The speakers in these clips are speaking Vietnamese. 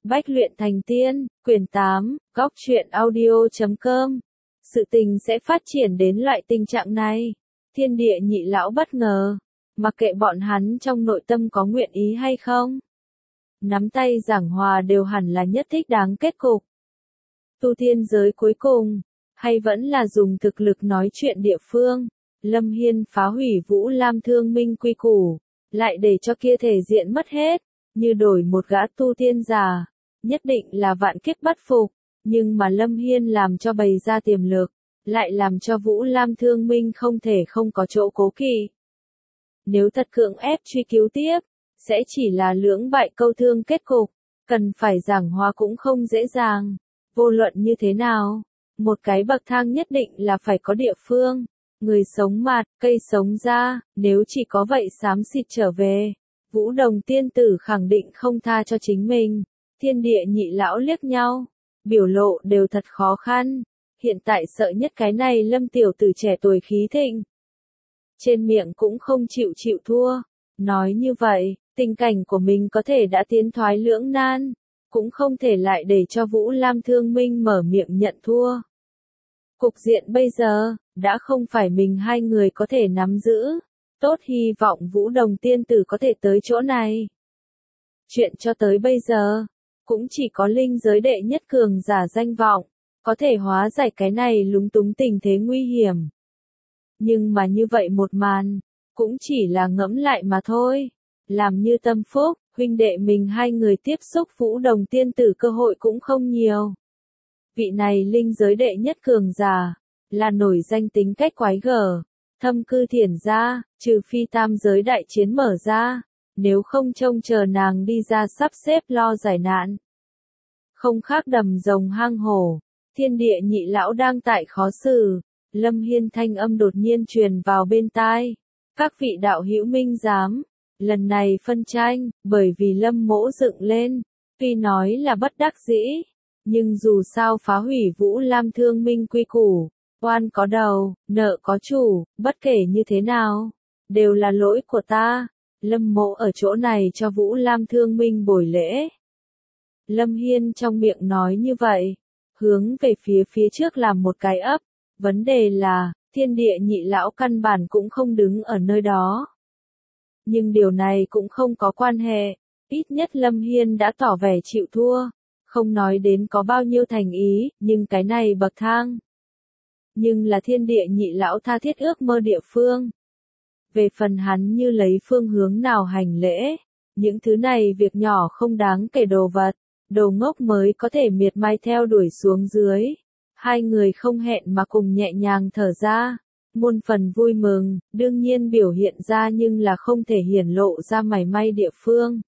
Bách luyện thành tiên, quyển 8, góc truyện audio.com. Sự tình sẽ phát triển đến loại tình trạng này. Thiên địa nhị lão bất ngờ. Mặc kệ bọn hắn trong nội tâm có nguyện ý hay không. Nắm tay giảng hòa đều hẳn là nhất thích đáng kết cục. Tu tiên giới cuối cùng, hay vẫn là dùng thực lực nói chuyện địa phương. Lâm Hiên phá hủy Vũ Lam Thương Minh quy củ, lại để cho kia thể diện mất hết, như đổi một gã tu tiên giả, nhất định là vạn kiếp bất phục, nhưng mà Lâm Hiên làm cho bày ra tiềm lực, lại làm cho Vũ Lam Thương Minh không thể không có chỗ cố kỵ. Nếu thật cưỡng ép truy cứu tiếp, sẽ chỉ là lưỡng bại câu thương kết cục, cần phải giảng hòa cũng không dễ dàng. Vô luận như thế nào, một cái bậc thang nhất định là phải có địa phương. Người sống mạt, cây sống ra, nếu chỉ có vậy xám xịt trở về, Vũ Đồng tiên tử khẳng định không tha cho chính mình. Thiên địa nhị lão liếc nhau, biểu lộ đều thật khó khăn, hiện tại sợ nhất cái này Lâm tiểu tử trẻ tuổi khí thịnh. Trên miệng cũng không chịu thua, nói như vậy, tình cảnh của mình có thể đã tiến thoái lưỡng nan, cũng không thể lại để cho Vũ Lam Thương Minh mở miệng nhận thua. Cục diện bây giờ, đã không phải mình hai người có thể nắm giữ, tốt hy vọng Vũ Đồng tiên tử có thể tới chỗ này. Chuyện cho tới bây giờ, cũng chỉ có linh giới đệ nhất cường giả danh vọng, có thể hóa giải cái này lúng túng tình thế nguy hiểm. Nhưng mà như vậy một màn, cũng chỉ là ngẫm lại mà thôi, làm như tâm phúc, huynh đệ mình hai người tiếp xúc Vũ Đồng tiên tử cơ hội cũng không nhiều. Vị này linh giới đệ nhất cường giả, là nổi danh tính cách quái gở, thâm cư thiền gia, trừ phi tam giới đại chiến mở ra, nếu không trông chờ nàng đi ra sắp xếp lo giải nạn. Không khác đầm rồng hang hổ, thiên địa nhị lão đang tại khó xử, Lâm Hiên thanh âm đột nhiên truyền vào bên tai. Các vị đạo hữu minh giám, lần này phân tranh, bởi vì Lâm mỗ dựng lên, tuy nói là bất đắc dĩ, nhưng dù sao phá hủy Vũ Lam Thương Minh quy củ, oan có đầu, nợ có chủ, bất kể như thế nào, đều là lỗi của ta. Lâm mỗ ở chỗ này cho Vũ Lam Thương Minh bồi lễ. Lâm Hiên trong miệng nói như vậy, hướng về phía trước làm một cái ấp. Vấn đề là, thiên địa nhị lão căn bản cũng không đứng ở nơi đó. Nhưng điều này cũng không có quan hệ, ít nhất Lâm Hiên đã tỏ vẻ chịu thua. Không nói đến có bao nhiêu thành ý, nhưng cái này bậc thang. Nhưng là thiên địa nhị lão tha thiết ước mơ địa phương. Về phần hắn như lấy phương hướng nào hành lễ, những thứ này việc nhỏ không đáng kể đồ vật, đồ ngốc mới có thể miệt mài theo đuổi xuống dưới. Hai người không hẹn mà cùng nhẹ nhàng thở ra, muôn phần vui mừng, đương nhiên biểu hiện ra nhưng là không thể hiển lộ ra mảy may địa phương.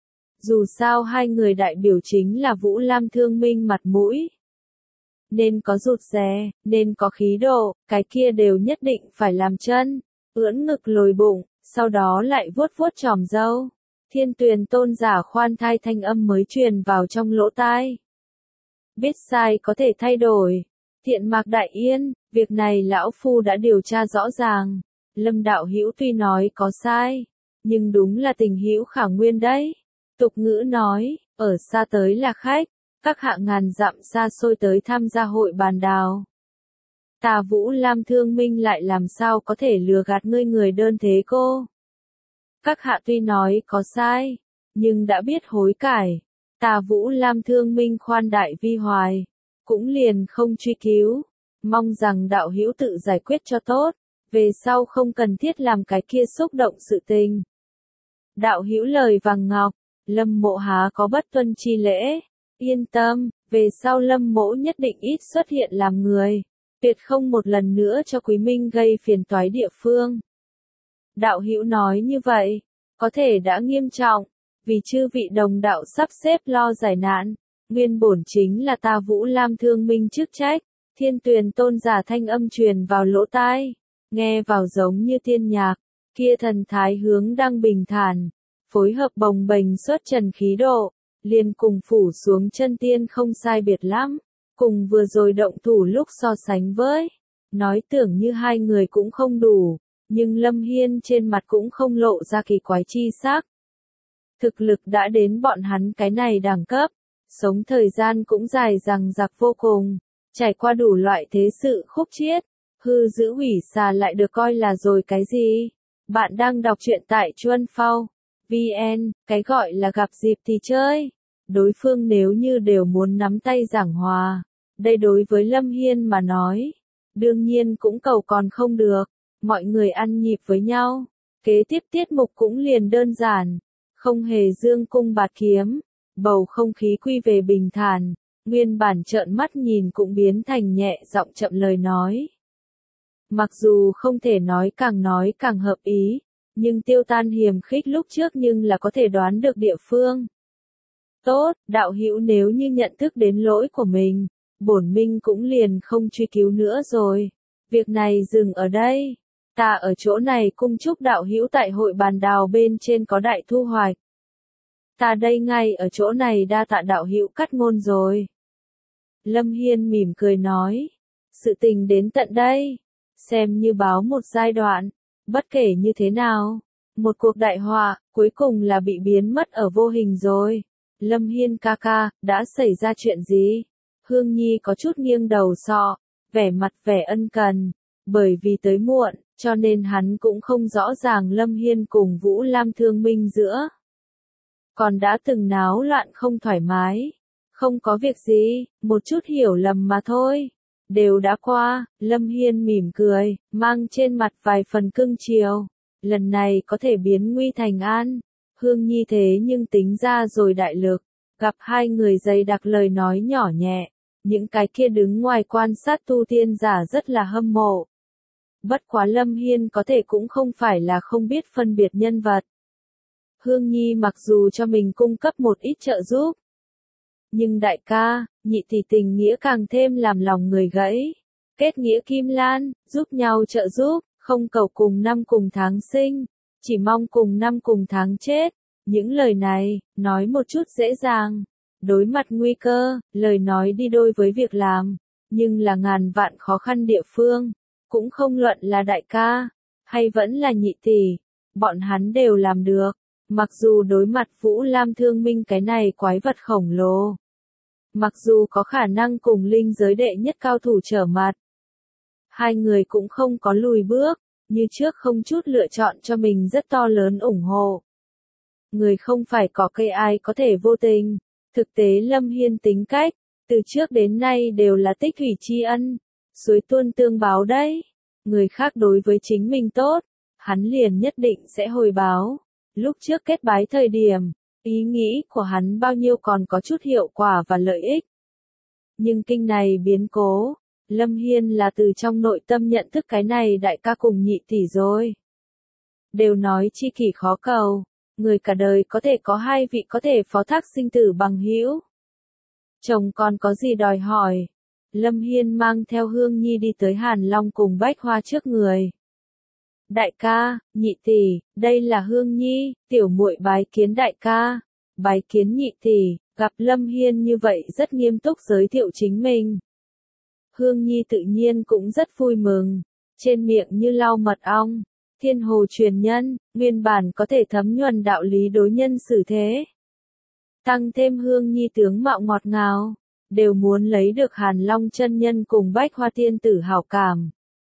Dù sao hai người đại biểu chính là Vũ Lam Thương Minh mặt mũi. Nên có rụt rè, nên có khí độ, cái kia đều nhất định phải làm chân, ưỡn ngực lồi bụng, sau đó lại vuốt chòm râu. Thiên Tuyền tôn giả khoan thai thanh âm mới truyền vào trong lỗ tai. Biết sai có thể thay đổi. Thiện Mạc Đại Yên, việc này lão phu đã điều tra rõ ràng. Lâm đạo hữu tuy nói có sai, nhưng đúng là tình hữu khả nguyên đấy. Tục ngữ nói, ở xa tới là khách, các hạ ngàn dặm xa xôi tới tham gia hội bàn đào. Ta Vũ Lam Thương Minh lại làm sao có thể lừa gạt ngươi người đơn thế cô? Các hạ tuy nói có sai, nhưng đã biết hối cải. Ta Vũ Lam Thương Minh khoan đại vi hoài, cũng liền không truy cứu, mong rằng đạo hữu tự giải quyết cho tốt, về sau không cần thiết làm cái kia xúc động sự tình. Đạo hữu lời vàng ngọc, Lâm mộ há có bất tuân chi lễ, yên tâm, về sau Lâm mộ nhất định ít xuất hiện làm người, tuyệt không một lần nữa cho Quý Minh gây phiền toái địa phương. Đạo hữu nói như vậy, có thể đã nghiêm trọng, vì chư vị đồng đạo sắp xếp lo giải nạn, nguyên bổn chính là ta Vũ Lam Thương Minh chức trách. Thiên Tuyền tôn giả thanh âm truyền vào lỗ tai, nghe vào giống như tiên nhạc, kia thần thái hướng đang bình thản, phối hợp bồng bềnh xuất trần khí độ, liền cùng phủ xuống chân tiên không sai biệt lắm, cùng vừa rồi động thủ lúc so sánh với, nói tưởng như hai người cũng không đủ, nhưng Lâm Hiên trên mặt cũng không lộ ra kỳ quái chi sắc. Thực lực đã đến bọn hắn cái này đẳng cấp, sống thời gian cũng dài dằng dặc vô cùng, trải qua đủ loại thế sự khúc chiết, hư giữ hủy xà lại được coi là rồi cái gì? Bạn đang đọc truyện tại Chuân Phao VN, cái gọi là gặp dịp thì chơi. Đối phương nếu như đều muốn nắm tay giảng hòa, đây đối với Lâm Hiên mà nói, đương nhiên cũng cầu còn không được, mọi người ăn nhịp với nhau. Kế tiếp tiết mục cũng liền đơn giản, không hề dương cung bạt kiếm, bầu không khí quy về bình thản, nguyên bản trợn mắt nhìn cũng biến thành nhẹ giọng chậm lời nói. Mặc dù không thể nói càng hợp ý, nhưng Tiêu Tan hiềm khích lúc trước nhưng là có thể đoán được địa phương. Tốt, đạo hữu nếu như nhận thức đến lỗi của mình, bổn minh cũng liền không truy cứu nữa rồi. Việc này dừng ở đây. Ta ở chỗ này cung chúc đạo hữu tại hội bàn đào bên trên có đại thu hoạch. Ta đây ngay ở chỗ này đa tạ đạo hữu cắt ngôn rồi. Lâm Hiên mỉm cười nói. Sự tình đến tận đây. Xem như báo một giai đoạn. Bất kể như thế nào. Một cuộc đại họa, cuối cùng là bị biến mất ở vô hình rồi. Lâm Hiên ca ca, đã xảy ra chuyện gì? Hương Nhi có chút nghiêng đầu sọ, vẻ mặt vẻ ân cần. Bởi vì tới muộn, cho nên hắn cũng không rõ ràng Lâm Hiên cùng Vũ Lam thương minh giữa. Còn đã từng náo loạn không thoải mái. Không có việc gì, một chút hiểu lầm mà thôi. Đều đã qua, Lâm Hiên mỉm cười, mang trên mặt vài phần cưng chiều. Lần này có thể biến nguy thành an. Hương Nhi thế nhưng tính ra rồi đại lực. Gặp hai người dày đặc lời nói nhỏ nhẹ. Những cái kia đứng ngoài quan sát tu tiên giả rất là hâm mộ. Bất quá Lâm Hiên có thể cũng không phải là không biết phân biệt nhân vật. Hương Nhi mặc dù cho mình cung cấp một ít trợ giúp. Nhưng đại ca, nhị tỷ tình nghĩa càng thêm làm lòng người gãy. Kết nghĩa kim lan, giúp nhau trợ giúp, không cầu cùng năm cùng tháng sinh, chỉ mong cùng năm cùng tháng chết. Những lời này, nói một chút dễ dàng. Đối mặt nguy cơ, lời nói đi đôi với việc làm. Nhưng là ngàn vạn khó khăn địa phương. Cũng không luận là đại ca, hay vẫn là nhị tỷ. Bọn hắn đều làm được. Mặc dù đối mặt Vũ Lam thương minh cái này quái vật khổng lồ. Mặc dù có khả năng cùng linh giới đệ nhất cao thủ trở mặt. Hai người cũng không có lùi bước, như trước không chút lựa chọn cho mình rất to lớn ủng hộ. Người không phải có cây ai có thể vô tình. Thực tế Lâm Hiên tính cách, từ trước đến nay đều là tích thủy tri ân, suối tuôn tương báo đấy. Người khác đối với chính mình tốt, hắn liền nhất định sẽ hồi báo. Lúc trước kết bái thời điểm, ý nghĩ của hắn bao nhiêu còn có chút hiệu quả và lợi ích. Nhưng kinh này biến cố, Lâm Hiên là từ trong nội tâm nhận thức cái này đại ca cùng nhị tỷ rồi. Đều nói chi kỷ khó cầu, người cả đời có thể có hai vị có thể phó thác sinh tử bằng hữu. Chồng còn có gì đòi hỏi. Lâm Hiên mang theo Hương Nhi đi tới Hàn Long cùng Bách Hoa trước người. Đại ca, nhị tỷ, đây là Hương Nhi, tiểu muội bái kiến đại ca, bái kiến nhị tỷ. Gặp Lâm Hiên như vậy rất nghiêm túc giới thiệu chính mình. Hương Nhi tự nhiên cũng rất vui mừng, trên miệng như lau mật ong. Thiên hồ truyền nhân, nguyên bản có thể thấm nhuần đạo lý đối nhân xử thế. Tăng thêm Hương Nhi tướng mạo ngọt ngào, đều muốn lấy được Hàn Long chân nhân cùng Bách Hoa tiên tử hảo cảm.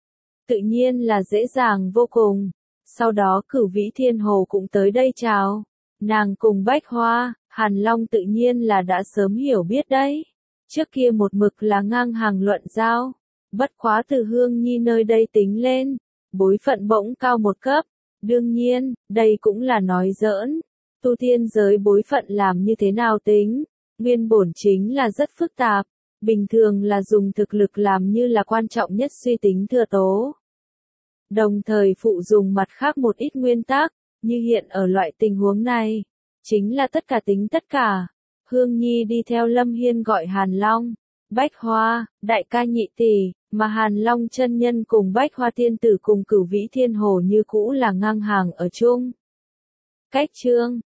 Tự nhiên là dễ dàng vô cùng. Sau đó Cửu Vĩ Thiên Hồ cũng tới đây chào. Nàng cùng Bách Hoa, Hàn Long tự nhiên là đã sớm hiểu biết đấy. Trước kia một mực là ngang hàng luận giao. Bất quá từ Hương Nhi nơi đây tính lên, bối phận bỗng cao một cấp. Đương nhiên, đây cũng là nói giỡn. Tu tiên giới bối phận làm như thế nào tính? Nguyên bổn chính là rất phức tạp. Bình thường là dùng thực lực làm như là quan trọng nhất suy tính thừa tố. Đồng thời phụ dùng mặt khác một ít nguyên tắc, như hiện ở loại tình huống này. Chính là tất cả tính tất cả. Hương Nhi đi theo Lâm Hiên gọi Hàn Long, Bách Hoa, đại ca nhị tỷ, mà Hàn Long chân nhân cùng Bách Hoa tiên tử cùng Cửu Vĩ Thiên Hồ như cũ là ngang hàng ở chung. Cách chương